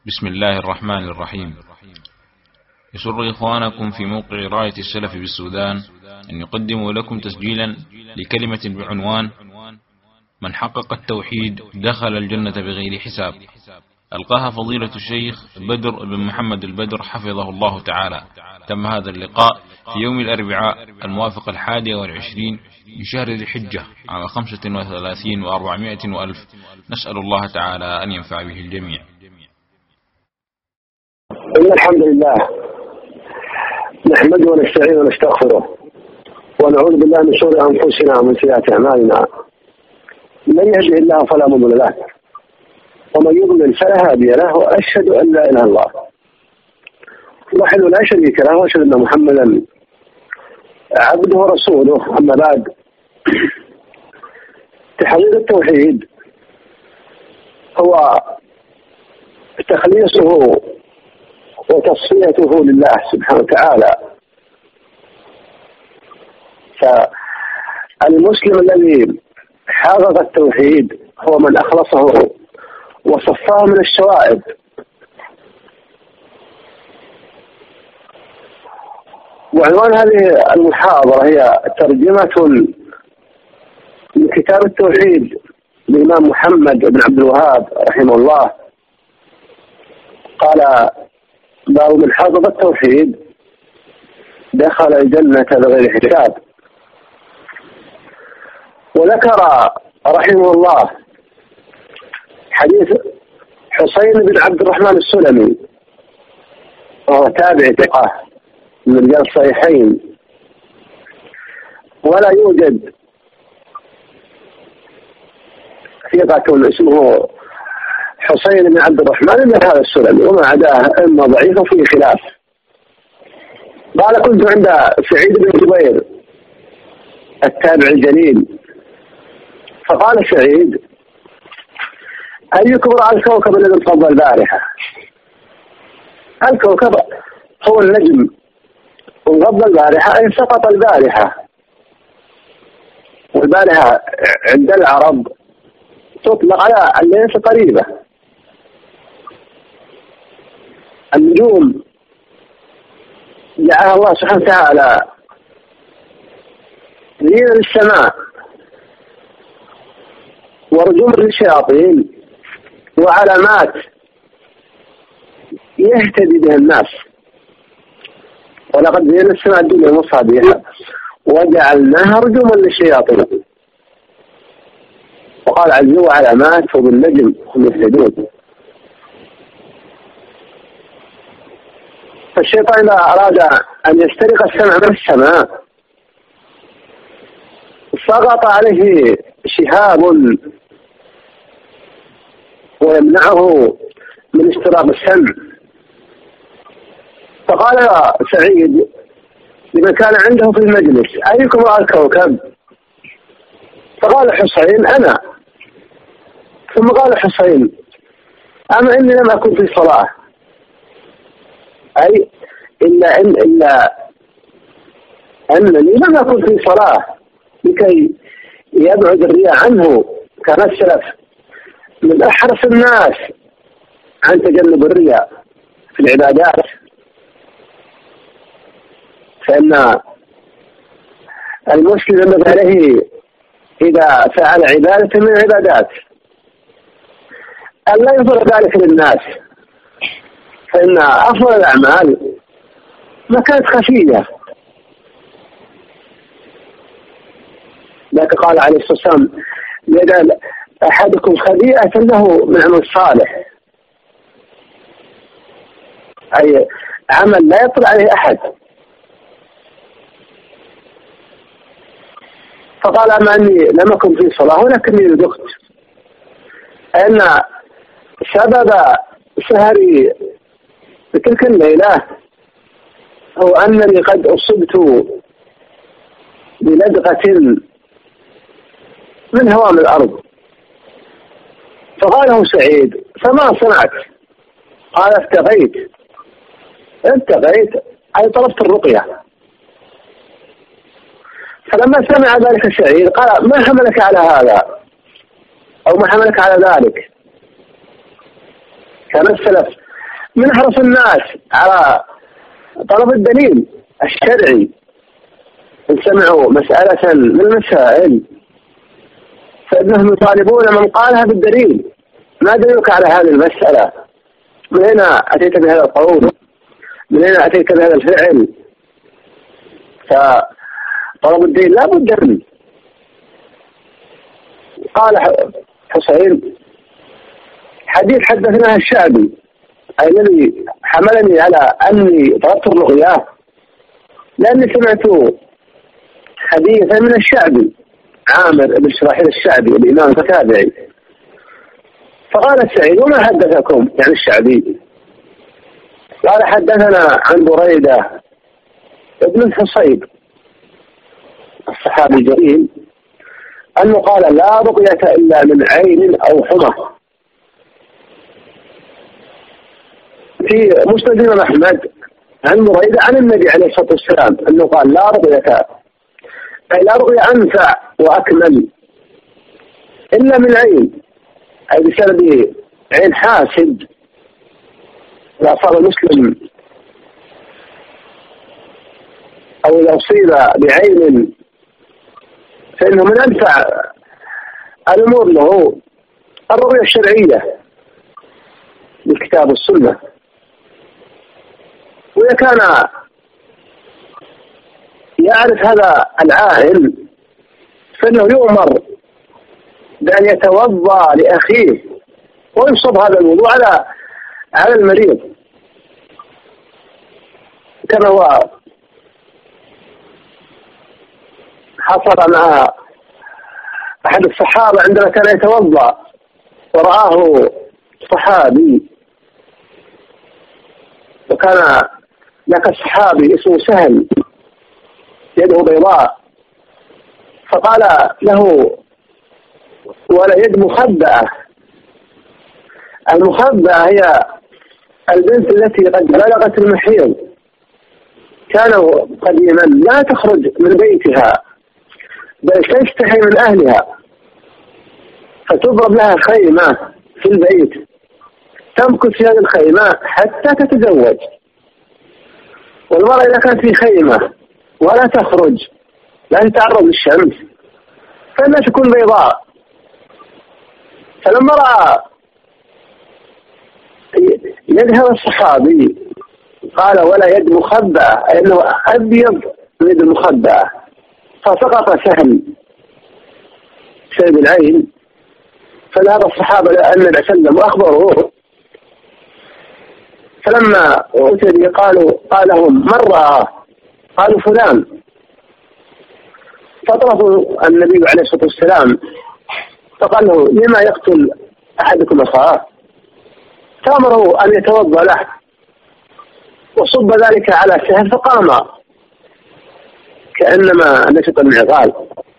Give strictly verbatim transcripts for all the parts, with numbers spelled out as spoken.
بسم الله الرحمن الرحيم. يسر إخوانكم في موقع راية السلف بالسودان أن يقدموا لكم تسجيلا لكلمة بعنوان: من حقق التوحيد دخل الجنة بغير حساب، ألقاها فضيلة الشيخ بدر بن محمد البدر حفظه الله تعالى. تم هذا اللقاء في يوم الأربعاء الموافق الحادي والعشرين من شهر ذي الحجة عام خمسة وثلاثين وأربعمائة وألف. نسأل الله تعالى أن ينفع به الجميع. إن الحمد لله نحمده ونستعينه ونستغفره ونعوذ بالله من شرور أنفسنا ومن سيئات أعمالنا. من يهده الله فلا مضل له ومن يضلل فلا هادي له، وأشهد أن لا إله إلا الله وحده لا شريك له، وأشهد أن محمدا عبده ورسوله. أما بعد، تحقيق التوحيد هو تخليصه وتصفيته لله سبحانه وتعالى. فالمسلم الذي حقق التوحيد هو من أخلصه وصفاه من الشوائب. وعنوان هذه المحاضرة هي ترجمة من كتاب التوحيد للإمام محمد بن عبد الوهاب رحمه الله. قال: باب من حقق التوحيد دخل الجنة بغير حساب. وذكر رحمه الله حديث حسين بن عبد الرحمن السلمي، وهو تابع ثقة من رجال الصحيحين، ولا يوجد ثقة اسمه حسين بن عبد الرحمن إلا هذا السلمي، وما عداه إما ضعيف وفيه خلاف. قال: كنت عند سعيد بن جبير التابع الجليل، فقال سعيد: أيكم رأى الكوكب الذي انقضى البارحة؟ الكوكب هو النجم، انقضى البارحة أي سقط البارحة. والبارحة عند العرب تطلق على الليلة قريبة. النجوم جعلها الله سبحانه وتعالى زينة للسماء ورجوم للشياطين وعلامات يهتدي بها الناس. ولقد زينا السماء الدنيا مصابيح وجعلناها رجوما للشياطين. وقال عز وجل: علامات وبالنجم هم يهتدون. فالشيطان إذا أراد أن يسترق السمع من السماء سقط عليه شهاب ويمنعه من استراق السمع. فقال سعيد لمن كان عنده في المجلس: أيكم رأى الكوكب؟ فقال حسين: أنا. ثم قال حسين: أما إني لم أكن في صلاة، أي إلا إن إلا أنني لم أكن في صلاة، لكي يبعد الرياء عنه. كان السلف من أحرص الناس عن تجنب الرياء في العبادات، فإن المسلم عليه إذا فعل عبادة من العبادات أن لا يظهر ذلك للناس، فإن أفضل الأعمال ما كانت خفية. لذلك قال عليه الصلاة والسلام: يجعل أحدكم خبيئة له من عمل صالح، أي عمل لا يطلع عليه أحد. فقال: أما أني لم أكن في صلاة ولكني ذقت. أن سبب سهري في تلك الليلة هو أنني قد أصبت بلدغة من هوام الأرض. فقاله سعيد: فما صنعت؟ قال: ابتغيت. ابتغيت أي طلبت الرقية. فلما سمع ذلك سعيد قال: ما حملك على هذا؟ أو ما حملك على ذلك؟ كان السلف من أحرص الناس على طلب الدليل الشرعي إن سمعوا مسألة من المسائل فإنهم يطالبون من قالها بالدليل. ما دليلك على هذه المسألة؟ من هنا أتيت بهذا القول؟ من هنا أتيت بهذا الفعل؟ فطلب الدليل لا بد منه. قال حسين حديث حدثنا الشعبي أي الذي حملني على أني طلبت الرؤيا لأني سمعت حديثا من الشعبي عامر بن شراحيل الشعبي الإمام التابعي. فقال سعيد وما حدثكم يعني الشعبي؟ قال حدثنا عن بريدة ابن الحصيب الصحابي الجليل أنه قال لا رقية إلا من عين أو حمى. في مسند الإمام أحمد عن بريدة عن النبي عليه الصلاة والسلام أنه قال لا رقية أي لا رقية أنفع وأكمل إلا من عين أي بسبب عين حاسد. إذا أصاب المسلم أو إذا أصيب بعين فإنه من أنفع الأمور له الرؤية الشرعية بالكتاب والسنة. وإذا كان يعرف هذا العائل فإنه يؤمر بأن يتوضأ لأخيه ويصب هذا الوضوء على على المريض كما هو حصل مع أحد الصحابة عندما كان يتوضأ ورآه صحابي وكان ذاك الصحابي اسمه سهل يده بيضاء فقال له ولا يد مخبأة. المخبأة هي البنت التي قد بلغت المحيض كانوا قديما لا تخرج من بيتها بل تستحي من أهلها فتضرب لها خيمة في البيت تمكث في هذه الخيمة حتى تتزوج. والمرأة إذا كانت في خيمة ولا تخرج لا تتعرض للشمس فإنها تكون بيضاء. فلما رأى يذهب الصحابي قال ولا يد مخبأة أي أنه أبيض من يد المخبأة فسقط سهل سيد العين. فذهب الصحابة النبي صلى الله عليه وسلم وأخبروه فلما أتي به قالوا قال لهم من رأى؟ قالوا فلان. فطرفوا النبي عليه الصلاة والسلام فقال له لما يقتل أحدكم أخاه؟ فأمره أن يتوضأ له وصب ذلك على سهل فقام كأنما نشط المعقال.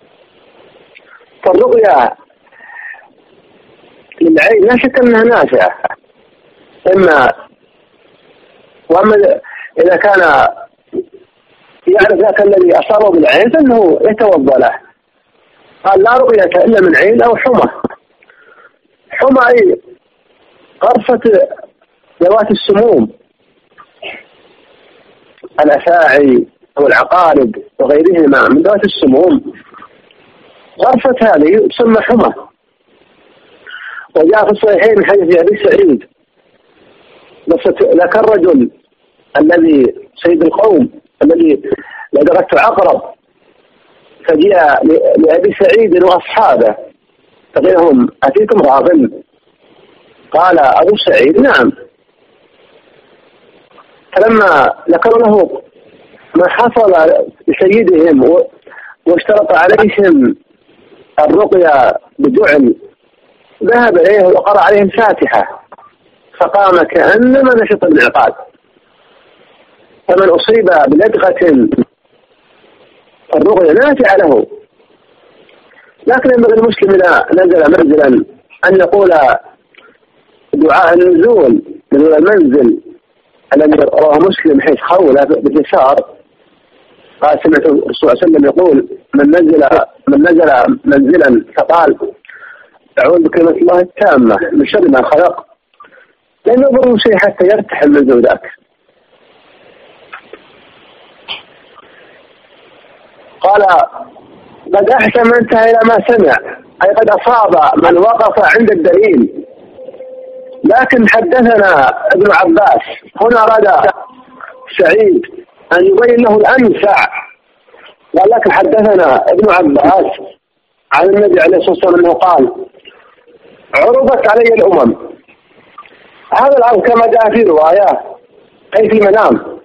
فالرؤيا للعين لا شك أنها نافعة إما وأما إذا كان يعرف ذاك الذي أصابه بالعين فإنه يتوضأ له. قال لا رؤية إلا من عين أو حمى. حمى أي قرصة ذوات السموم الأفاعي أو العقارب وغيرهما من ذوات السموم غرفة هذه تسمى حمى. وجاء في الصحيحين من حديث أبي سعيد ذاك الرجل الذي سيد القوم الذي لدركت عقرب فجاء لأبي سعيد وأصحابه فقال لهم أتيكم راغب؟ قال أبو سعيد نعم. فلما ذكروا له ما حصل لسيدهم واشترط عليهم الرقية بجعل ذهب إليه وقرأ عليهم الفاتحة فقام كأنما نشط الانعقاد. فمن أصيب بلدغة الرقية نافعة له. لكن ينبغي المسلم إذا نزل منزلا أن يقول دعاء النزول من المنزل الذي رواه مسلم حيث خولة باليسار قال سمعت الرسول صلى الله عليه وسلم يقول من نزل من نزل منزلا فقال أعوذ بكلمة الله التامة من شر ما خلق لم يضره شيء حتى يرتحل من ذاك. قال قد أحسن من انتهى إلى ما سمع، أي قد أصاب من وقف عند الدليل. لكن حدثنا ابن عباس، هنا أراد سعيد أن يبين له الأنفع، ولكن حدثنا ابن عباس عن النبي عليه الصلاة والسلام أنه قال عرضت علي الأمم. هذا العرض كما جاء في رواية أي في المنام،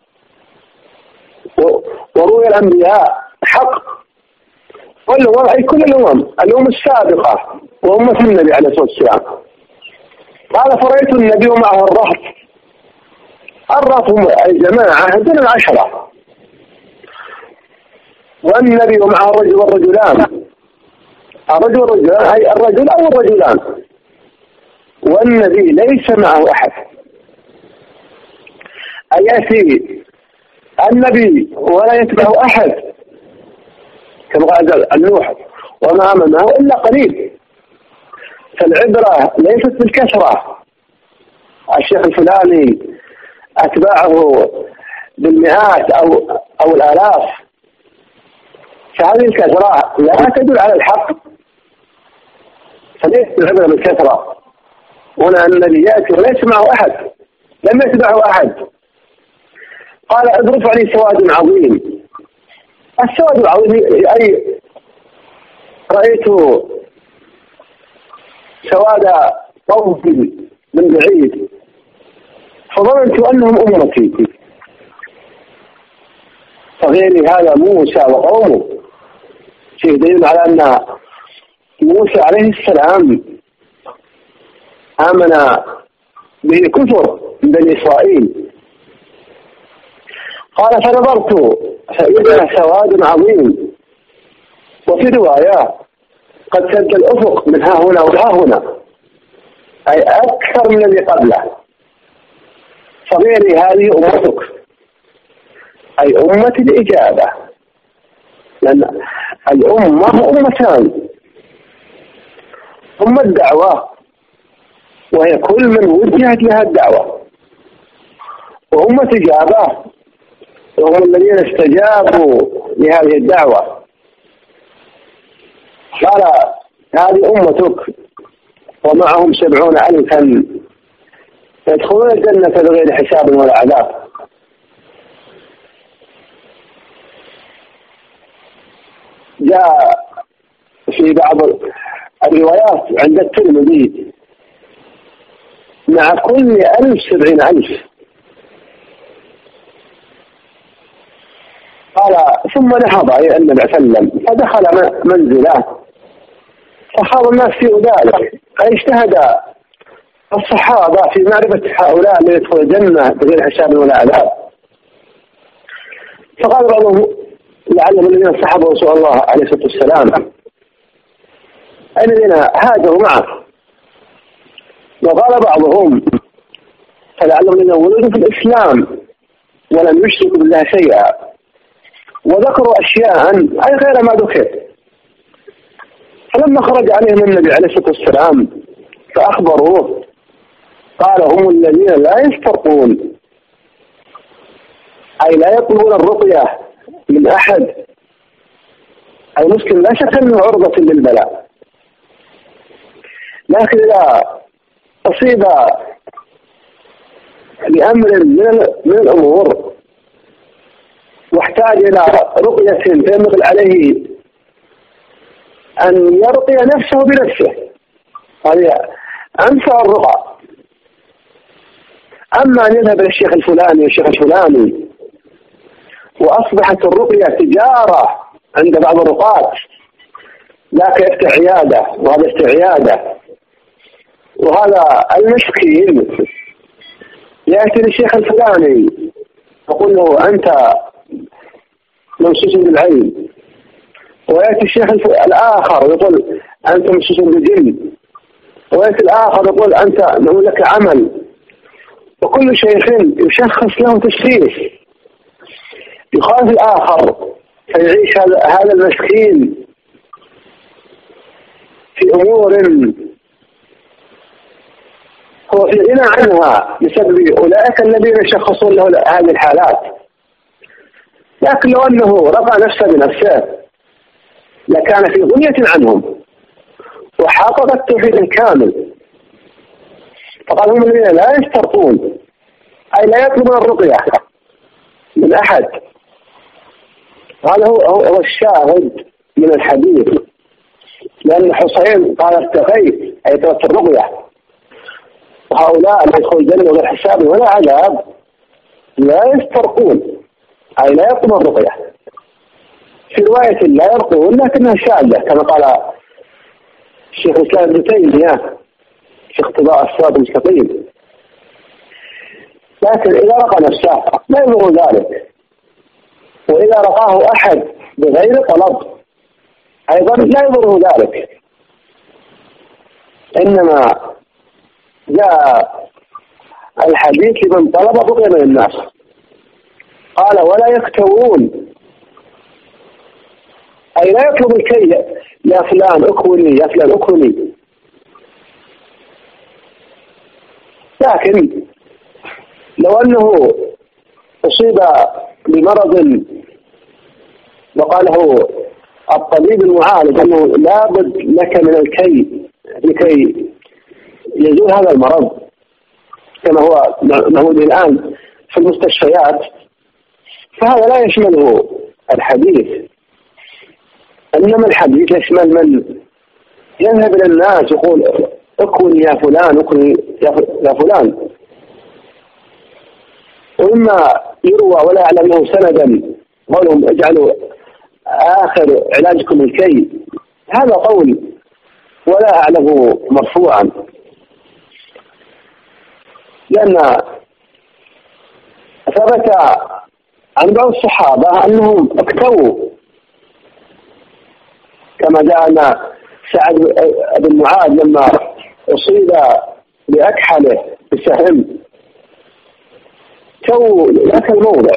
وروي الأنبياء حق، والأمم أي كل الأمم، الأمم السابقة وأمة النبي عليه الصلاة والسلام. قال فرأيت النبي معه الرهط. الرهط هم أي جماعة دون العشرة، والنبي معه الرجل والرجلان. الرجل والرجلان أي الرجل أو الرجلان، والنبي ليس معه أحد. أي يأتي النبي ولا يتبعه أحد كما قال النوح وما أمامه إلا قليل. فالعبرة ليست بالكثرة، الشيخ الفلاني أتباعه بالمئات أو أو الآلاف، فهذه الكثرة لا تدل على الحق، فليست العبرة بالكثرة. هنا الذي يأتي وليس معه أحد، لم يتبعه أحد. قال اضرب علي سواد عظيم. السواد العظيم أي رأيت سواد طوف من بعيد فظننت أنهم أمتي. فغير هذا موسى وقومه شيء دليل على أن موسى عليه السلام آمن به كفر من بني إسرائيل. قال فنظرت فإذا سواد عظيم، وفي رواية قد سد الأفق من ها هنا وها هنا، أي أكثر من الذي قبله. فغيري هذه أمتك، أي أمة الإجابة، لأن الأمة أمتان: أمة الدعوة وهي كل من وجهت لها الدعوة، وأمة إجابة وهم الذين استجابوا لهذه الدعوة. قال هذه أمتك ومعهم سبعون ألفا يدخلون الجنة بغير حساب ولا عذاب. جاء في بعض الروايات عند الترمذي مع كل ألف سبعين ألف. قال ثم نهض إلى النبي صلى الله عليه وسلم فدخل منزله فخاض الناس في ذلك، أي اجتهد الصحابة في معرفة هؤلاء الذين يدخلون الجنة بغير حساب ولا عذاب. فقال بعضهم لعلهم الذين صحابه رسول الله عليه الصلاة والسلام الذين هاجروا معه. وقال بعضهم فلعلهم الذين ولدوا في الإسلام ولم يشركوا بالله شيئا، وذكروا أشياء أي غير ما ذكر. فلما خرج عليهم النبي عليه الصلاة والسلام فأخبروه قال هم الذين لا يسترقون، أي لا يطلبون الرقية من أحد. المسلم لا شك أنه عرضة للبلاء، لكن إذا أصيب لأمر من الأمور واحتاج إلى رقية فينبغي عليه أن يرقي نفسه بنفسه، هذه أنفع الرقى. أما أن يذهب إلى الشيخ الفلاني والشيخ الفلاني وأصبحت الرقية تجارة عند بعض الرقاة، ذاك يفتح عيادة وهذا يفتح عيادة، وهذا المسكين يأتي للشيخ الفلاني يقول له أنت ممسوس بالعين، ويأتي الشيخ الآخر يقول أنت ممسوس بالجن، ويأتي الآخر يقول أنت نقول لك عمل، وكل شيخ يشخص له تشخيص يخالف الآخر، فيعيش هذا المسكين في أمور هو في غنى عنها بسبب أولئك الذين يشخصون له هذه الحالات. لكن لو أنه رفع نفسه بنفسه لكان في غنية عنهم وحقق التوحيد الكامل. فقال هم الذين لا يسترقون، أي لا يطلبون الرقية من أحد. هذا هو, هو الشاهد من الحديث، لأن حسين قال ارتقيت أي طلبت الرقية. وهؤلاء لا يدخلون الجنة ولا حساب ولا عذاب لا يسترقون، أي لا يطلبون الرقية. في رواية لا يرقون لكنها شاذة كما قال الشيخ الإسلام ابن تيمية في اقتضاء الصراط المستقيم. لكن إذا رقى نفسه لا يضر ذلك، وإذا رقاه أحد بغير طلب أيضا لا يضره ذلك. إنما جاء الحديث لمن طلب رقية من الناس. قال ولا يكتوون، أي لا يطلب الكي يا فلان أكوني يا فلان أكوني. لكن لو أنه أصيب بمرض وقاله الطبيب المعالج أنه لابد لك من الكي لكي يزول هذا المرض كما هو موجود الآن في المستشفيات، فهذا لا يشمله الحديث. إنما الحديث يشمل من يذهب إلى الناس يقول اكن يا فلان اكن يا فلان، وإما يروى ولا يعلم له سندا قولهم اجعلوا آخر علاجكم الكي، هذا قول ولا أعلمه مرفوعا، لأن ثبت عن بعض الصحابة أنهم اكتووا كما جاء أن سعد بن معاذ لما أصيب بأكحله بسهم تو ذاك الموضع،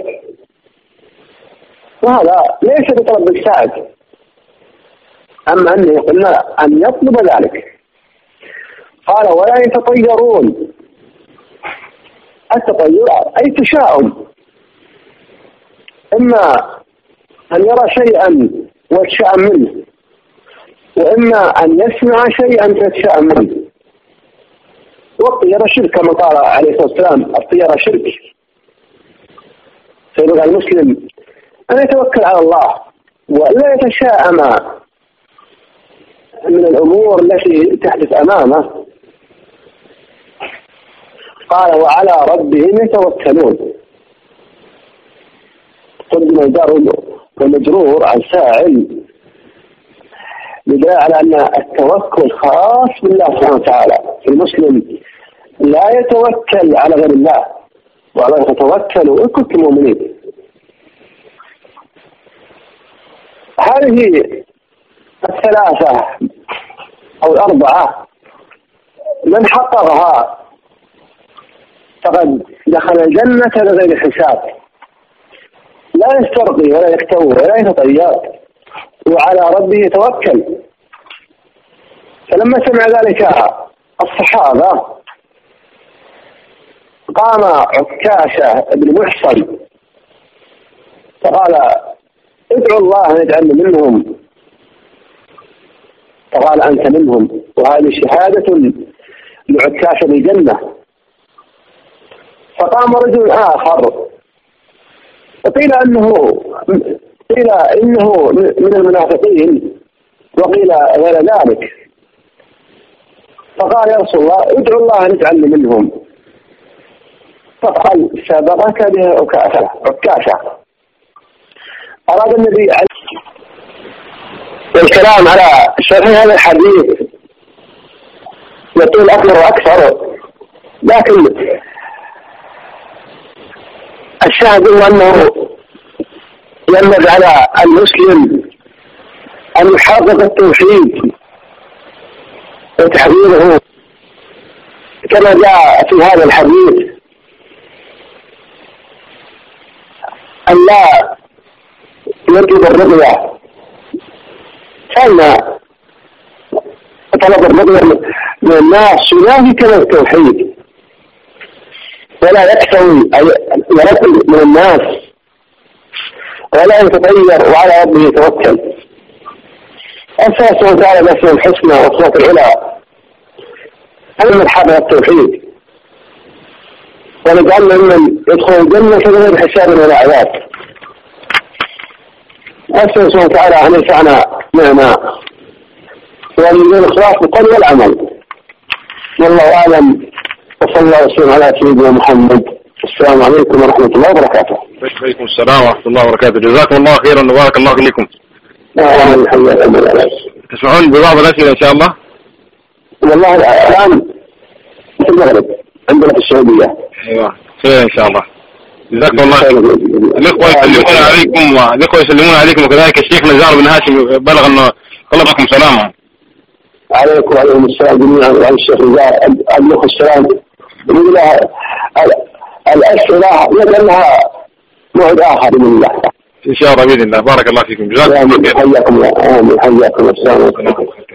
وهذا ليس بطلب السعد، أما أنه قلنا أن يطلب ذلك. قال ولا يتطيرون، التطير أي تشاؤم، إما أن يرى شيئا ويتشاءم منه، وإما أن يسمع شيئا فيتشاءم منه. والطيرة شرك كما قال عليه الصلاة والسلام الطيرة شرك. فيبقى المسلم أن يتوكل على الله ولا يتشاءم من الأمور التي تحدث أمامه. قال وعلى ربهم يتوكلون، قدم الجار والمجرور عن فاعل بداية على أن التوكل خاص بالله سبحانه وتعالى. المسلم لا يتوكل على غير الله، وعلى يتوكل إن كنتم مؤمنين. هذه الثلاثة أو الأربعة من حققها فقد دخل الجنة بغير حساب، لا يسترقي ولا يكتوي ولا يتطير، وعلى ربه يتوكل. فلما سمع ذلك الصحابة قام عكاشة بن محصن فقال ادعوا الله أن يجعلني منهم، فقال أنت منهم، وهذه شهادة لعكاشة بالجنة. فقام رجل آخر وقيل أنه قيل إنه من المنافقين وقيل غير ذلك، فقال يا رسول الله ادعوا الله أن يجعلني منهم، فقال سبقك بها عكاشة عكاشة. أراد النبي الكلام على شرح هذا الحديث يطول أكثر وأكثر، لكن الشاهد هو أنه ينبغي على المسلم أن يحقق التوحيد وتحريره كما جاء في هذا الحديث، أن لا يطلب الرقية، فإن طلب الرقية من الناس ينافي كما التوحيد، ولا يكتوي يرتب من الناس ولا يتطير وعلى ربه يتوكل. أسأل سبحانه وتعالى باسمه الحسنى والصفات العلى أن نتحرر التوحيد ونجعلنا ممن يدخل الجنة بغير حساب ولا عذاب. أسأل سبحانه وتعالى أن ينفعنا معنا وأن يجعل الإخلاص بالقول والعمل. والله أعلم، وصلى الله وسلم على سيدنا محمد. السلام عليكم ورحمة الله وبركاته. وعليكم السلام ورحمة الله وبركاته. جزاكم الله خيرا وبارك الله فيكم. تسمعون ببعض الأسئلة إن شاء الله؟ والله الآن في المغرب عندنا في السعودية. أيوة خير إن شاء الله. جزاكم الله خير. الإخوة يسلمون عليكم والإخوة يسلمون عليكم وكذلك الشيخ نزار بن هاشم بلغ أنه طلبكم سلامه. عليكم وعليكم السلام جميعا وعلى الشيخ نزار أبلغ السلام. بإذن الله الأسئلة يجعلها موعد آخر بإذن الله. إن شاء الله بإذن الله. بارك الله فيكم. جزاكم الله خير. حياكم الله. آمين. حياكم الله. السلام عليكم.